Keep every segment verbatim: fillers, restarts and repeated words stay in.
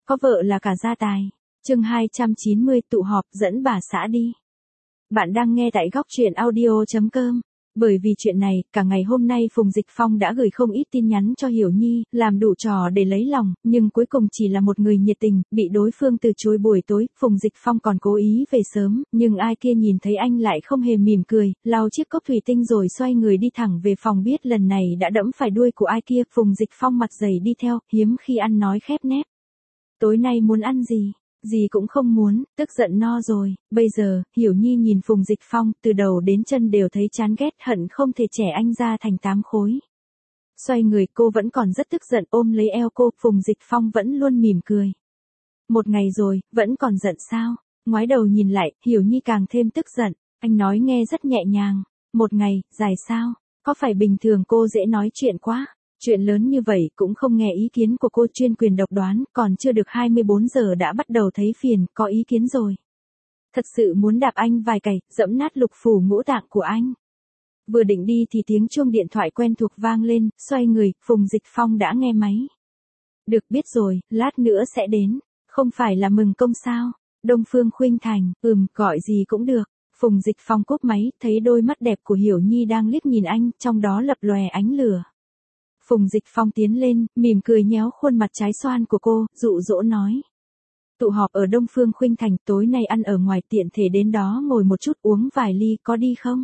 có vợ là cả gia tài. Chương hai trăm chín mươi tụ họp dẫn bà xã đi. Bạn đang nghe tại góc truyện audio chấm com. Bởi vì chuyện này, cả ngày hôm nay Phùng Dịch Phong đã gửi không ít tin nhắn cho Hiểu Nhi, làm đủ trò để lấy lòng, nhưng cuối cùng chỉ là một người nhiệt tình, bị đối phương từ chối buổi tối. Phùng Dịch Phong còn cố ý về sớm, nhưng ai kia nhìn thấy anh lại không hề mỉm cười, lau chiếc cốc thủy tinh rồi xoay người đi thẳng về phòng, biết lần này đã đẫm phải đuôi của ai kia. Phùng Dịch Phong mặt dày đi theo, hiếm khi ăn nói khép nép. Tối nay muốn ăn gì? Gì cũng không muốn, tức giận no rồi. Bây giờ, Hiểu Nhi nhìn Phùng Dịch Phong, từ đầu đến chân đều thấy chán ghét, hận không thể chẻ anh ra thành tám khối. Xoay người, cô vẫn còn rất tức giận, ôm lấy eo cô. Phùng Dịch Phong vẫn luôn mỉm cười. Một ngày rồi, vẫn còn giận sao? Ngoái đầu nhìn lại, Hiểu Nhi càng thêm tức giận. Anh nói nghe rất nhẹ nhàng. Một ngày, dài sao? Có phải bình thường cô dễ nói chuyện quá? Chuyện lớn như vậy cũng không nghe ý kiến của cô, chuyên quyền độc đoán, còn chưa được hai mươi bốn giờ đã bắt đầu thấy phiền, có ý kiến rồi. Thật sự muốn đạp anh vài cày, dẫm nát lục phủ ngũ tạng của anh. Vừa định đi thì tiếng chuông điện thoại quen thuộc vang lên, xoay người, Phùng Dịch Phong đã nghe máy. Được, biết rồi, lát nữa sẽ đến. Không phải là mừng công sao? Đông Phương Khuynh Thành, ừm, gọi gì cũng được. Phùng Dịch Phong cúp máy, thấy đôi mắt đẹp của Hiểu Nhi đang liếc nhìn anh, trong đó lập lòe ánh lửa. Phùng Dịch Phong tiến lên, mỉm cười nhéo khuôn mặt trái xoan của cô, dụ dỗ nói. Tụ họp ở Đông Phương Khuynh Thành, tối nay ăn ở ngoài, tiện thể đến đó ngồi một chút uống vài ly, có đi không?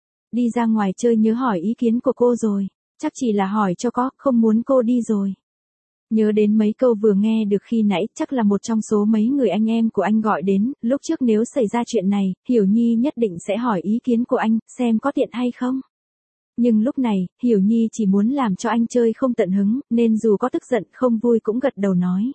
Đi ra ngoài chơi nhớ hỏi ý kiến của cô rồi. Chắc chỉ là hỏi cho có, không muốn cô đi rồi. Nhớ đến mấy câu vừa nghe được khi nãy, chắc là một trong số mấy người anh em của anh gọi đến. Lúc trước nếu xảy ra chuyện này, Hiểu Nhi nhất định sẽ hỏi ý kiến của anh, xem có tiện hay không. Nhưng lúc này, Hiểu Nhi chỉ muốn làm cho anh chơi không tận hứng, nên dù có tức giận không vui cũng gật đầu nói.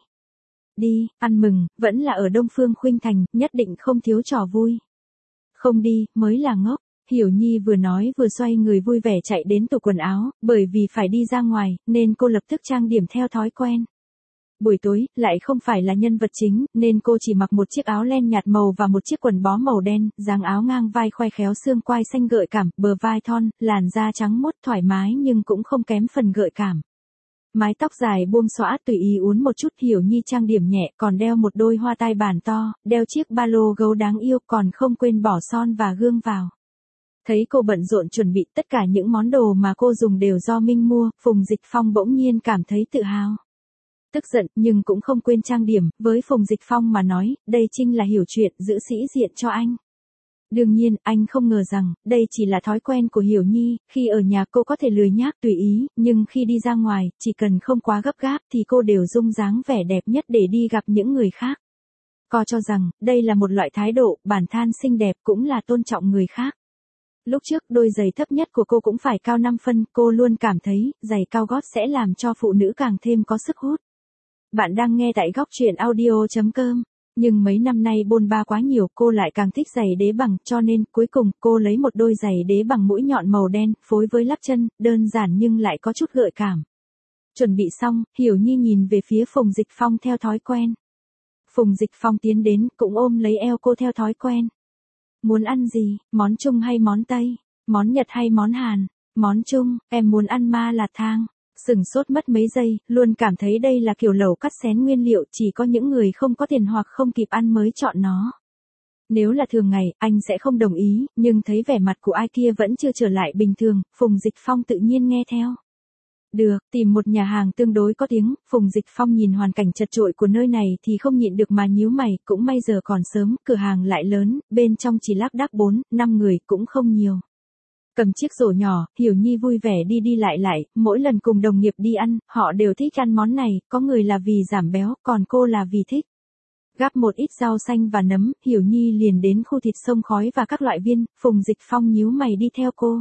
Đi, ăn mừng, vẫn là ở Đông Phương Khuynh Thành, nhất định không thiếu trò vui. Không đi, mới là ngốc. Hiểu Nhi vừa nói vừa xoay người vui vẻ chạy đến tủ quần áo, bởi vì phải đi ra ngoài, nên cô lập tức trang điểm theo thói quen. Buổi tối, lại không phải là nhân vật chính, nên cô chỉ mặc một chiếc áo len nhạt màu và một chiếc quần bó màu đen, dáng áo ngang vai khoe khéo xương quai xanh gợi cảm, bờ vai thon, làn da trắng muốt thoải mái nhưng cũng không kém phần gợi cảm. Mái tóc dài buông xõa tùy ý uốn một chút, Hiểu Nhi trang điểm nhẹ, còn đeo một đôi hoa tai bàn to, đeo chiếc ba lô gấu đáng yêu, còn không quên bỏ son và gương vào. Thấy cô bận rộn chuẩn bị, tất cả những món đồ mà cô dùng đều do Minh mua, Phùng Dịch Phong bỗng nhiên cảm thấy tự hào. Tức giận, nhưng cũng không quên trang điểm, với Phùng Dịch Phong mà nói, đây chính là hiểu chuyện, giữ sĩ diện cho anh. Đương nhiên, anh không ngờ rằng, đây chỉ là thói quen của Hiểu Nhi, khi ở nhà cô có thể lười nhác tùy ý, nhưng khi đi ra ngoài, chỉ cần không quá gấp gáp thì cô đều dung dáng vẻ đẹp nhất để đi gặp những người khác. Cô cho rằng, đây là một loại thái độ, bản than xinh đẹp cũng là tôn trọng người khác. Lúc trước đôi giày thấp nhất của cô cũng phải cao năm phân, cô luôn cảm thấy, giày cao gót sẽ làm cho phụ nữ càng thêm có sức hút. Bạn đang nghe tại góc truyện audio chấm com. Nhưng mấy năm nay bôn ba quá nhiều, cô lại càng thích giày đế bằng, cho nên, cuối cùng, cô lấy một đôi giày đế bằng mũi nhọn màu đen, phối với lắp chân, đơn giản nhưng lại có chút gợi cảm. Chuẩn bị xong, Hiểu Nhi nhìn về phía Phùng Dịch Phong theo thói quen. Phùng Dịch Phong tiến đến, cũng ôm lấy eo cô theo thói quen. Muốn ăn gì, món Trung hay món Tây, món Nhật hay món Hàn? Món Trung, em muốn ăn ma lạt thang. Sừng sốt mất mấy giây, luôn cảm thấy đây là kiểu lẩu cắt xén nguyên liệu, chỉ có những người không có tiền hoặc không kịp ăn mới chọn nó. Nếu là thường ngày, anh sẽ không đồng ý, nhưng thấy vẻ mặt của ai kia vẫn chưa trở lại bình thường, Phùng Dịch Phong tự nhiên nghe theo. Được, tìm một nhà hàng tương đối có tiếng. Phùng Dịch Phong nhìn hoàn cảnh chật chội của nơi này thì không nhịn được mà nhíu mày, cũng may giờ còn sớm, cửa hàng lại lớn, bên trong chỉ lác đác bốn, năm người, cũng không nhiều. Cầm chiếc rổ nhỏ, Hiểu Nhi vui vẻ đi đi lại lại, mỗi lần cùng đồng nghiệp đi ăn, họ đều thích ăn món này, có người là vì giảm béo, còn cô là vì thích. Gắp một ít rau xanh và nấm, Hiểu Nhi liền đến khu thịt xông khói và các loại viên, Phùng Dịch Phong nhíu mày đi theo cô.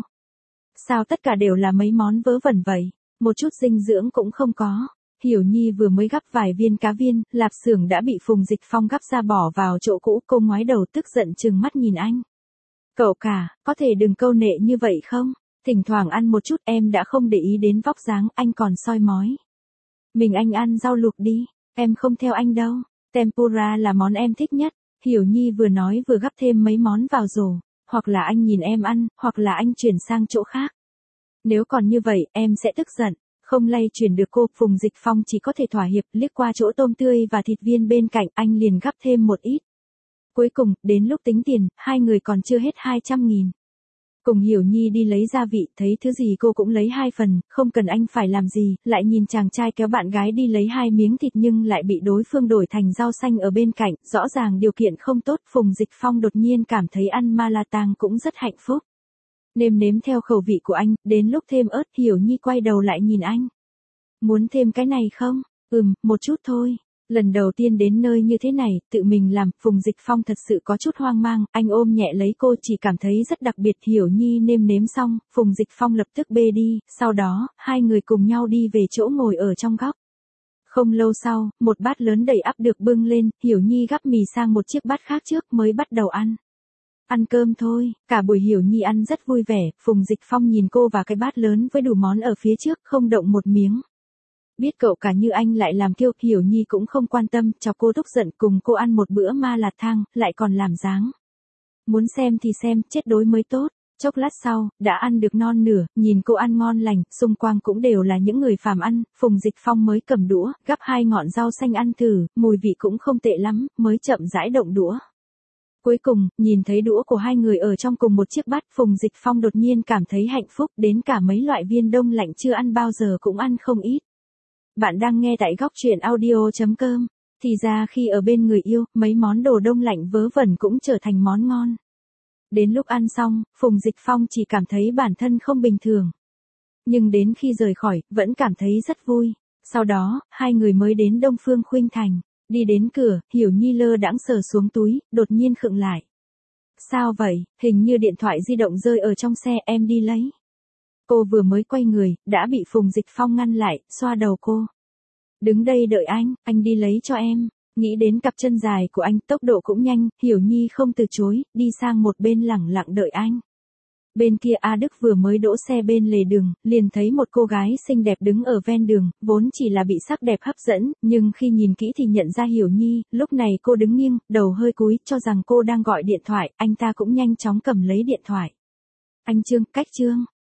Sao tất cả đều là mấy món vớ vẩn vậy, một chút dinh dưỡng cũng không có. Hiểu Nhi vừa mới gắp vài viên cá viên, lạp xưởng đã bị Phùng Dịch Phong gắp ra bỏ vào chỗ cũ, cô ngoái đầu tức giận trừng mắt nhìn anh. Cậu cả, có thể đừng câu nệ như vậy không? Thỉnh thoảng ăn một chút, em đã không để ý đến vóc dáng, anh còn soi mói. Mình anh ăn rau luộc đi, em không theo anh đâu. Tempura là món em thích nhất. Hiểu Nhi vừa nói vừa gắp thêm mấy món vào rổ. Hoặc là anh nhìn em ăn, hoặc là anh chuyển sang chỗ khác. Nếu còn như vậy, em sẽ tức giận. Không lay chuyển được cô, Phùng Dịch Phong chỉ có thể thỏa hiệp, liếc qua chỗ tôm tươi và thịt viên bên cạnh, anh liền gắp thêm một ít. Cuối cùng, đến lúc tính tiền, hai người còn chưa hết hai trăm nghìn. Cùng Hiểu Nhi đi lấy gia vị, thấy thứ gì cô cũng lấy hai phần, không cần anh phải làm gì, lại nhìn chàng trai kéo bạn gái đi lấy hai miếng thịt nhưng lại bị đối phương đổi thành rau xanh ở bên cạnh, rõ ràng điều kiện không tốt, Phùng Dịch Phong đột nhiên cảm thấy ăn ma la tang cũng rất hạnh phúc. Nêm nếm theo khẩu vị của anh, đến lúc thêm ớt, Hiểu Nhi quay đầu lại nhìn anh. Muốn thêm cái này không? Ừm, một chút thôi. Lần đầu tiên đến nơi như thế này, tự mình làm, Phùng Dịch Phong thật sự có chút hoang mang, anh ôm nhẹ lấy cô chỉ cảm thấy rất đặc biệt. Hiểu Nhi nêm nếm xong, Phùng Dịch Phong lập tức bê đi, sau đó, hai người cùng nhau đi về chỗ ngồi ở trong góc. Không lâu sau, một bát lớn đầy ắp được bưng lên, Hiểu Nhi gắp mì sang một chiếc bát khác trước mới bắt đầu ăn. Ăn cơm thôi, cả buổi Hiểu Nhi ăn rất vui vẻ, Phùng Dịch Phong nhìn cô và cái bát lớn với đủ món ở phía trước, không động một miếng. Biết cậu cả như anh lại làm kiêu, Hiểu Nhi cũng không quan tâm, chọc cô tức giận, cùng cô ăn một bữa ma lạt thang, lại còn làm dáng. Muốn xem thì xem, chết đối mới tốt. Chốc lát sau, đã ăn được non nửa, nhìn cô ăn ngon lành, xung quanh cũng đều là những người phàm ăn, Phùng Dịch Phong mới cầm đũa, gắp hai ngọn rau xanh ăn thử, mùi vị cũng không tệ lắm, mới chậm rãi động đũa. Cuối cùng, nhìn thấy đũa của hai người ở trong cùng một chiếc bát, Phùng Dịch Phong đột nhiên cảm thấy hạnh phúc, đến cả mấy loại viên đông lạnh chưa ăn bao giờ cũng ăn không ít. Bạn đang nghe tại góc truyện audio chấm com. Thì ra khi ở bên người yêu, mấy món đồ đông lạnh vớ vẩn cũng trở thành món ngon. Đến lúc ăn xong, Phùng Dịch Phong chỉ cảm thấy bản thân không bình thường. Nhưng đến khi rời khỏi, vẫn cảm thấy rất vui. Sau đó, hai người mới đến Đông Phương Khuynh Thành. Đi đến cửa, Hiểu Nhi lơ đãng sờ xuống túi, đột nhiên khựng lại. Sao vậy, hình như điện thoại di động rơi ở trong xe, em đi lấy. Cô vừa mới quay người, đã bị Phùng Dịch Phong ngăn lại, xoa đầu cô. Đứng đây đợi anh, anh đi lấy cho em. Nghĩ đến cặp chân dài của anh, tốc độ cũng nhanh, Hiểu Nhi không từ chối, đi sang một bên lẳng lặng đợi anh. Bên kia A Đức vừa mới đỗ xe bên lề đường, liền thấy một cô gái xinh đẹp đứng ở ven đường, vốn chỉ là bị sắc đẹp hấp dẫn, nhưng khi nhìn kỹ thì nhận ra Hiểu Nhi, lúc này cô đứng nghiêng, đầu hơi cúi, cho rằng cô đang gọi điện thoại, anh ta cũng nhanh chóng cầm lấy điện thoại. Anh Trương, cách Trương.